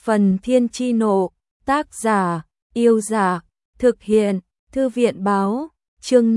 Phần Thiên Chi Nộ, tác giả, Yêu Giả, thực hiện, Thư viện Báo, chương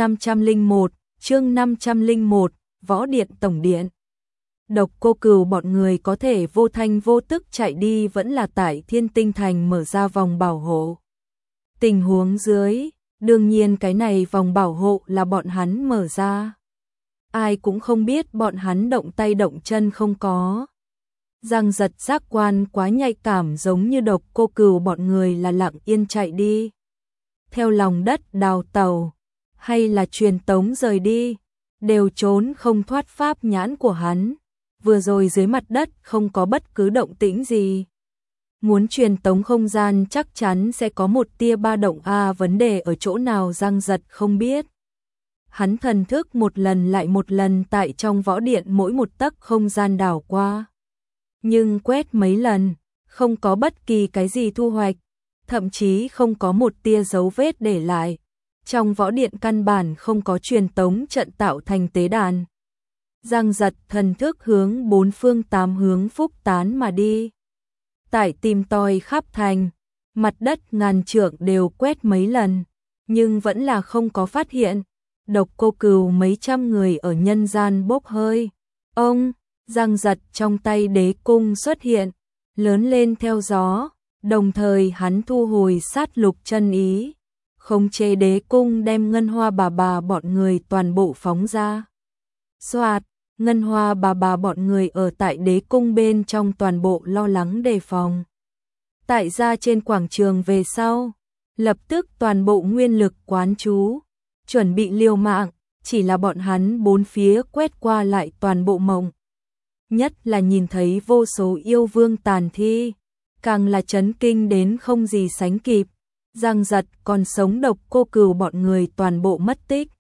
501, Võ Điện Tổng Điện. Độc Cô Cừu bọn người có thể vô thanh vô tức chạy đi vẫn là tại Thiên Tinh Thành mở ra vòng bảo hộ. Tình huống dưới, đương nhiên cái này vòng bảo hộ là bọn hắn mở ra. Ai cũng không biết bọn hắn động tay động chân không có. Giang Giật giác quan quá nhạy cảm, giống như Độc Cô Cừu bọn người là lặng yên chạy đi. Theo lòng đất đào tàu, hay là truyền tống rời đi, đều trốn không thoát pháp nhãn của hắn. Vừa rồi dưới mặt đất không có bất cứ động tĩnh gì. Muốn truyền tống không gian chắc chắn sẽ có một tia ba động a, vấn đề ở chỗ nào Giang Giật không biết. Hắn thần thức một lần lại một lần tại trong võ điện mỗi một tấc không gian đảo qua. Nhưng quét mấy lần, không có bất kỳ cái gì thu hoạch, thậm chí không có một tia dấu vết để lại. Trong võ điện căn bản không có truyền tống trận tạo thành tế đàn. Giang Giật thần thức hướng bốn phương tám hướng phúc tán mà đi. Tại tìm tòi khắp thành, mặt đất ngàn trượng đều quét mấy lần, nhưng vẫn là không có phát hiện. Độc Cô Cừu mấy trăm người ở nhân gian bốc hơi. Ông, Giang Giật trong tay đế cung xuất hiện, lớn lên theo gió, đồng thời hắn thu hồi sát lục chân ý, khống chế đế cung đem Ngân Hoa bà bà bọn người toàn bộ phóng ra. Soạt, Ngân Hoa bà bà bọn người ở tại đế cung bên trong toàn bộ lo lắng đề phòng. Tại ra trên quảng trường về sau, lập tức toàn bộ nguyên lực quán chú, chuẩn bị liều mạng, chỉ là bọn hắn bốn phía quét qua lại toàn bộ mộng. Nhất là nhìn thấy vô số yêu vương tàn thi, càng là chấn kinh đến không gì sánh kịp. Giang Giật còn sống, Độc Cô Cừu bọn người toàn bộ mất tích.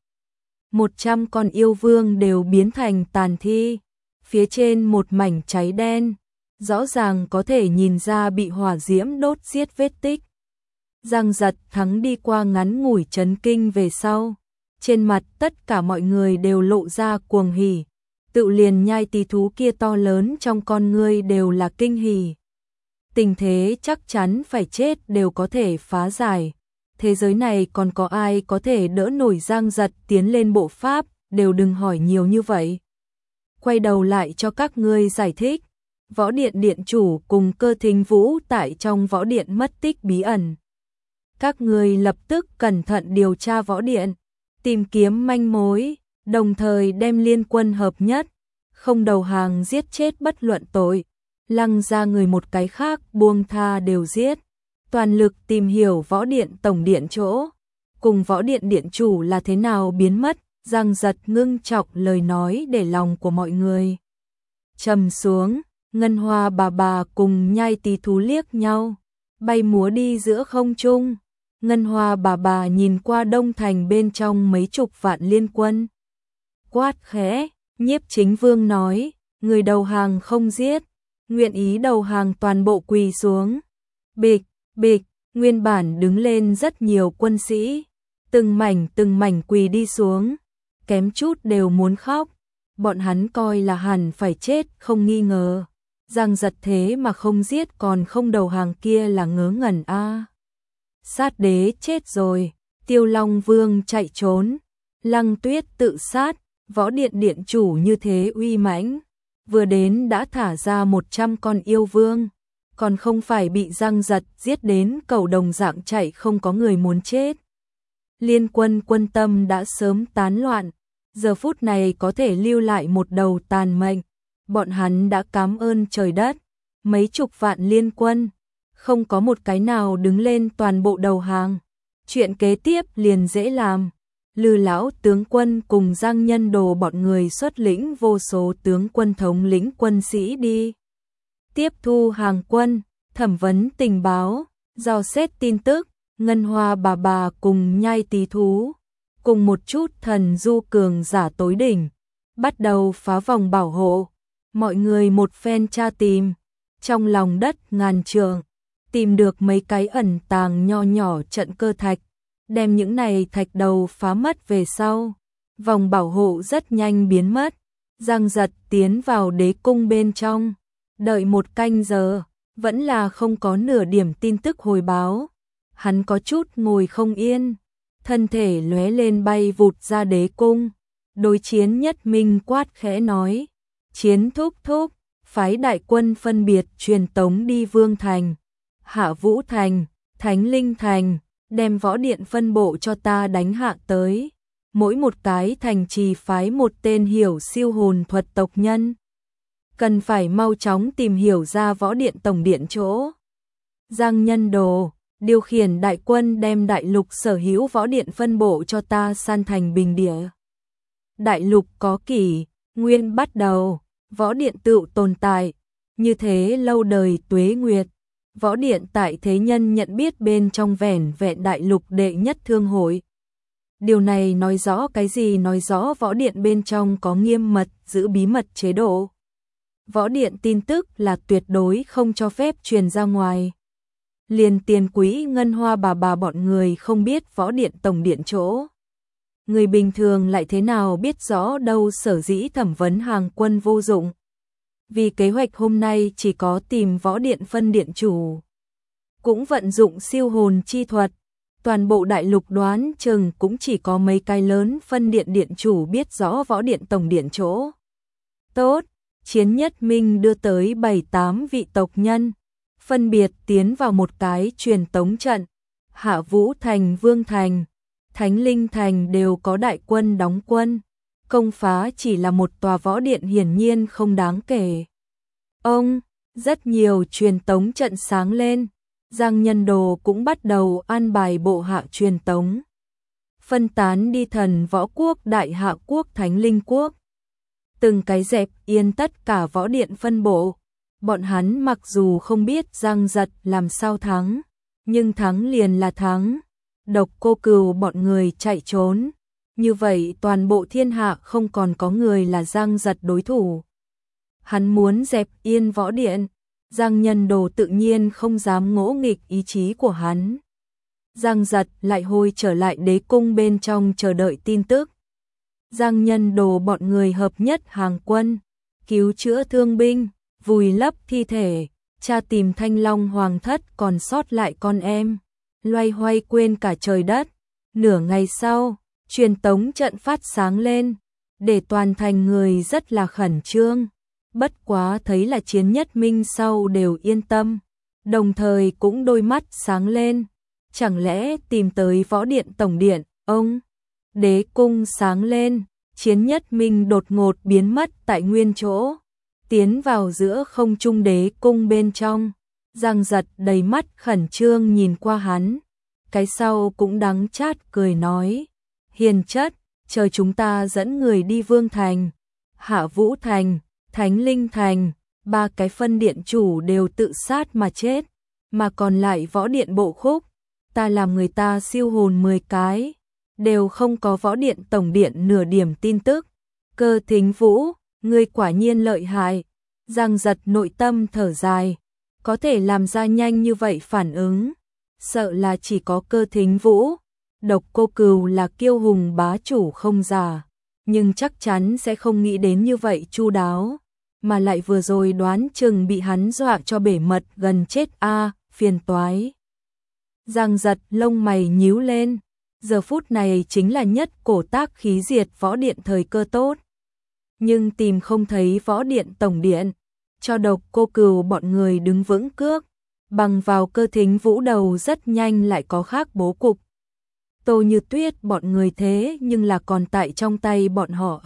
100 con yêu vương đều biến thành tàn thi, phía trên một mảnh cháy đen, rõ ràng có thể nhìn ra bị hỏa diễm đốt giết vết tích. Giang Giật thắng đi qua ngắn ngủi chấn kinh về sau, trên mặt tất cả mọi người đều lộ ra cuồng hỉ, tự liền nhai tí thú kia to lớn trong con ngươi đều là kinh hỉ. Tình thế chắc chắn phải chết đều có thể phá giải. Thế giới này còn có ai có thể đỡ nổi Giang Giật tiến lên bộ pháp, đều đừng hỏi nhiều như vậy. Quay đầu lại cho các ngươi giải thích. Võ điện điện chủ cùng Cơ Thính Vũ tại trong võ điện mất tích bí ẩn. Các ngươi lập tức cẩn thận điều tra võ điện, tìm kiếm manh mối, đồng thời đem liên quân hợp nhất, không đầu hàng giết chết bất luận tội, lăng ra người một cái khác buông tha đều giết. Toàn lực tìm hiểu võ điện tổng điện chỗ, cùng võ điện điện chủ là thế nào biến mất. Giang Giật ngưng trọng lời nói để lòng của mọi người trầm xuống. Ngân Hoa bà bà cùng nhai tí thú liếc nhau, bay múa đi giữa không trung. Ngân Hoa bà bà nhìn qua đông thành bên trong mấy chục vạn liên quân, quát khẽ. Nhiếp Chính Vương nói, người đầu hàng không giết, nguyện ý đầu hàng toàn bộ quỳ xuống. Bịch, bịch, nguyên bản đứng lên rất nhiều quân sĩ, từng mảnh quỳ đi xuống, kém chút đều muốn khóc. Bọn hắn coi là hẳn phải chết không nghi ngờ. Giang Giật thế mà không giết còn không đầu hàng kia là ngớ ngẩn a. Sát đế chết rồi, Tiêu Long Vương chạy trốn, Lăng Tuyết tự sát, võ điện điện chủ như thế uy mãnh, vừa đến đã thả ra 100 con yêu vương, còn không phải bị Giang Giật giết đến cầu đồng dạng chạy, không có người muốn chết. Liên quân quân tâm đã sớm tán loạn, giờ phút này có thể lưu lại một đầu tàn mệnh, bọn hắn đã cảm ơn trời đất. Mấy chục vạn liên quân, không có một cái nào đứng lên toàn bộ đầu hàng. Chuyện kế tiếp liền dễ làm. Lư lão tướng quân cùng Giang Nhân Đồ bọn người xuất lĩnh vô số tướng quân thống lĩnh quân sĩ đi tiếp thu hàng quân, thẩm vấn tình báo, dò xét tin tức. Ngân Hoa bà bà cùng nhai tí thú, cùng một chút thần du cường giả tối đỉnh, bắt đầu phá vòng bảo hộ. Mọi người một phen tra tìm, trong lòng đất ngàn trượng, tìm được mấy cái ẩn tàng nho nhỏ trận cơ thạch, đem những này thạch đầu phá mất về sau, vòng bảo hộ rất nhanh biến mất. Giang Giật tiến vào đế cung bên trong, đợi một canh giờ, vẫn là không có nửa điểm tin tức hồi báo. Hắn có chút ngồi không yên, thân thể lóe lên bay vụt ra đế cung. Đối Chiến Nhất Minh quát khẽ nói, Chiến thúc thúc, phái đại quân phân biệt truyền tống đi Vương Thành, Hạ Vũ Thành, Thánh Linh Thành, đem võ điện phân bộ cho ta đánh hạ tới. Mỗi một cái thành trì phái một tên hiểu siêu hồn thuật tộc nhân. Cần phải mau chóng tìm hiểu ra võ điện tổng điện chỗ. Giang Nhân Đồ, điều khiển đại quân đem đại lục sở hữu võ điện phân bộ cho ta san thành bình địa. Đại lục có kỷ nguyên bắt đầu, võ điện tự tồn tại, như thế lâu đời tuế nguyệt. Võ điện tại thế nhân nhận biết bên trong vẻn vẹn đại lục đệ nhất thương hội. Điều này nói rõ cái gì? Nói rõ võ điện bên trong có nghiêm mật giữ bí mật chế độ. Võ điện tin tức là tuyệt đối không cho phép truyền ra ngoài. Liền Tiền Quý Ngân Hoa bà bọn người không biết võ điện tổng điện chỗ. Người bình thường lại thế nào biết rõ đâu? Sở dĩ thẩm vấn hàng quân vô dụng. Vì kế hoạch hôm nay chỉ có tìm võ điện phân điện chủ. Cũng vận dụng siêu hồn chi thuật. Toàn bộ đại lục đoán chừng cũng chỉ có mấy cái lớn phân điện điện chủ biết rõ võ điện tổng điện chỗ. Tốt, Chiến Nhất Minh đưa tới 7-8 vị tộc nhân, phân biệt tiến vào một cái truyền tống trận. Hạ Vũ Thành, Vương Thành, Thánh Linh Thành đều có đại quân đóng quân. Công phá chỉ là một tòa võ điện hiển nhiên không đáng kể. Rất nhiều truyền tống trận sáng lên. Giang Nhân Đồ cũng bắt đầu an bài bộ hạ truyền tống. Phân tán đi Thần Võ Quốc, Đại Hạ Quốc, Thánh Linh Quốc. Từng cái dẹp yên tất cả võ điện phân bộ. Bọn hắn mặc dù không biết Giang Giật làm sao thắng, nhưng thắng liền là thắng. Độc Cô Cừu bọn người chạy trốn. Như vậy toàn bộ thiên hạ không còn có người là Giang Giật đối thủ. Hắn muốn dẹp yên võ điện. Giang Nhân Đồ tự nhiên không dám ngỗ nghịch ý chí của hắn. Giang Giật lại hồi trở lại đế cung bên trong chờ đợi tin tức. Giang Nhân Đồ bọn người hợp nhất hàng quân, cứu chữa thương binh, vùi lấp thi thể, tra tìm Thanh Long Hoàng thất còn sót lại con em, loay hoay quên cả trời đất. Nửa ngày sau, truyền tống trận phát sáng lên, để toàn thành người rất là khẩn trương. Bất quá thấy là Chiến Nhất Minh sau đều yên tâm, đồng thời cũng đôi mắt sáng lên. Chẳng lẽ tìm tới võ điện tổng điện? Đế cung sáng lên, Chiến Nhất Minh đột ngột biến mất tại nguyên chỗ, tiến vào giữa không trung đế cung bên trong. Giang Giật đầy mắt khẩn trương nhìn qua hắn, cái sau cũng đắng chát cười nói, hiền chất, chờ chúng ta dẫn người đi Vương Thành, Hạ Vũ Thành, Thánh Linh Thành, 3 cái phân điện chủ đều tự sát mà chết, mà còn lại võ điện bộ khúc, ta làm người ta siêu hồn 10 cái, đều không có võ điện tổng điện nửa điểm tin tức. Cơ Thính Vũ, ngươi quả nhiên lợi hại. Giang Giật nội tâm thở dài, có thể làm ra nhanh như vậy phản ứng, sợ là chỉ có Cơ Thính Vũ. Độc Cô Cừu là kiêu hùng bá chủ không giả, nhưng chắc chắn sẽ không nghĩ đến như vậy chu đáo, mà lại vừa rồi đoán chừng bị hắn dọa cho bể mật gần chết phiền toái. Giang Giật lông mày nhíu lên, giờ phút này chính là nhất cổ tác khí diệt võ điện thời cơ tốt. Nhưng tìm không thấy võ điện tổng điện, cho Độc Cô Cừu bọn người đứng vững cước, bằng vào Cơ Thính Vũ đầu rất nhanh lại có khác bố cục. Tô Như Tuyết bọn người thế nhưng là còn tại trong tay bọn họ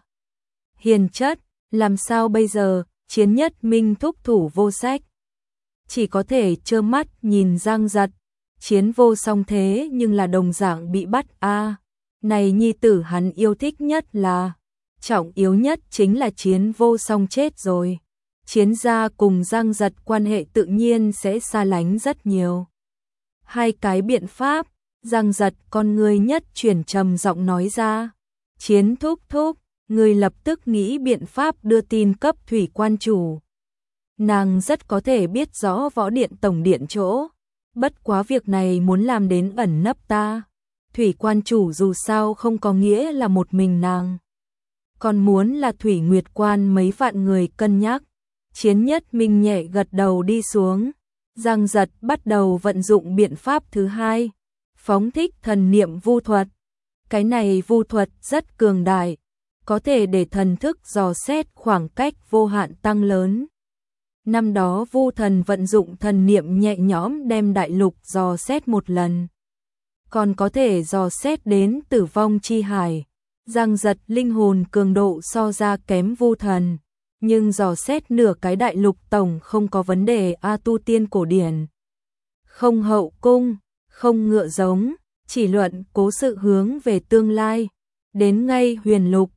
Hiền chất, làm sao bây giờ? Chiến Nhất Minh thúc thủ vô sách, chỉ có thể trơ mắt nhìn Giang Giật Chiến vô song thế nhưng là đồng dạng bị bắt này nhi tử hắn yêu thích nhất là, trọng yếu nhất chính là Chiến vô song chết rồi. Chiến gia cùng Giang Giật quan hệ tự nhiên sẽ xa lánh rất nhiều. Hai cái biện pháp, Giang Giật con người nhất chuyển trầm giọng nói ra. Chiến thúc thúc, người lập tức nghĩ biện pháp đưa tin cấp thủy quan chủ. Nàng rất có thể biết rõ võ điện tổng điện chỗ. Bất quá việc này muốn làm đến ẩn nấp ta. Thủy quan chủ dù sao không có nghĩa là một mình nàng. Còn muốn là Thủy Nguyệt quan mấy vạn người cân nhắc. Chiến Nhất Minh nhẹ gật đầu đi xuống. Giang Giật bắt đầu vận dụng biện pháp thứ hai, phóng thích thần niệm vu thuật. Cái này vu thuật rất cường đại, có thể để thần thức dò xét khoảng cách vô hạn tăng lớn. Năm đó Vu Thần vận dụng thần niệm nhẹ nhõm đem đại lục dò xét một lần, còn có thể dò xét đến tử vong chi hải. Giang Giật linh hồn cường độ so ra kém Vu Thần, nhưng dò xét nửa cái đại lục tổng không có vấn đề. A tu tiên cổ điển, không hậu cung, không ngựa giống, chỉ luận cố sự hướng về tương lai. Đến ngay huyền lục,